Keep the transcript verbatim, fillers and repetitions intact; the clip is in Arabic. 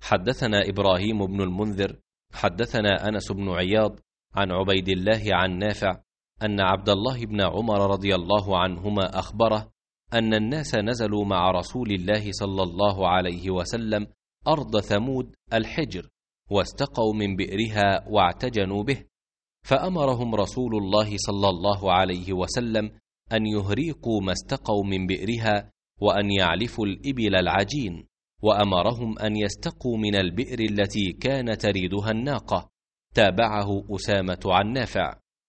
حدثنا إبراهيم بن المنذر حدثنا أنس بن عياض عن عبيد الله عن نافع أن عبد الله بن عمر رضي الله عنهما أخبره أن الناس نزلوا مع رسول الله صلى الله عليه وسلم أرض ثمود الحجر، واستقوا من بئرها واعتجنوا به، فأمرهم رسول الله صلى الله عليه وسلم أن يهريقوا ما استقوا من بئرها، وأن يعلفوا الإبل العجين، وأمرهم أن يستقوا من البئر التي كان تريدها الناقة. تابعه أسامة عن نافع.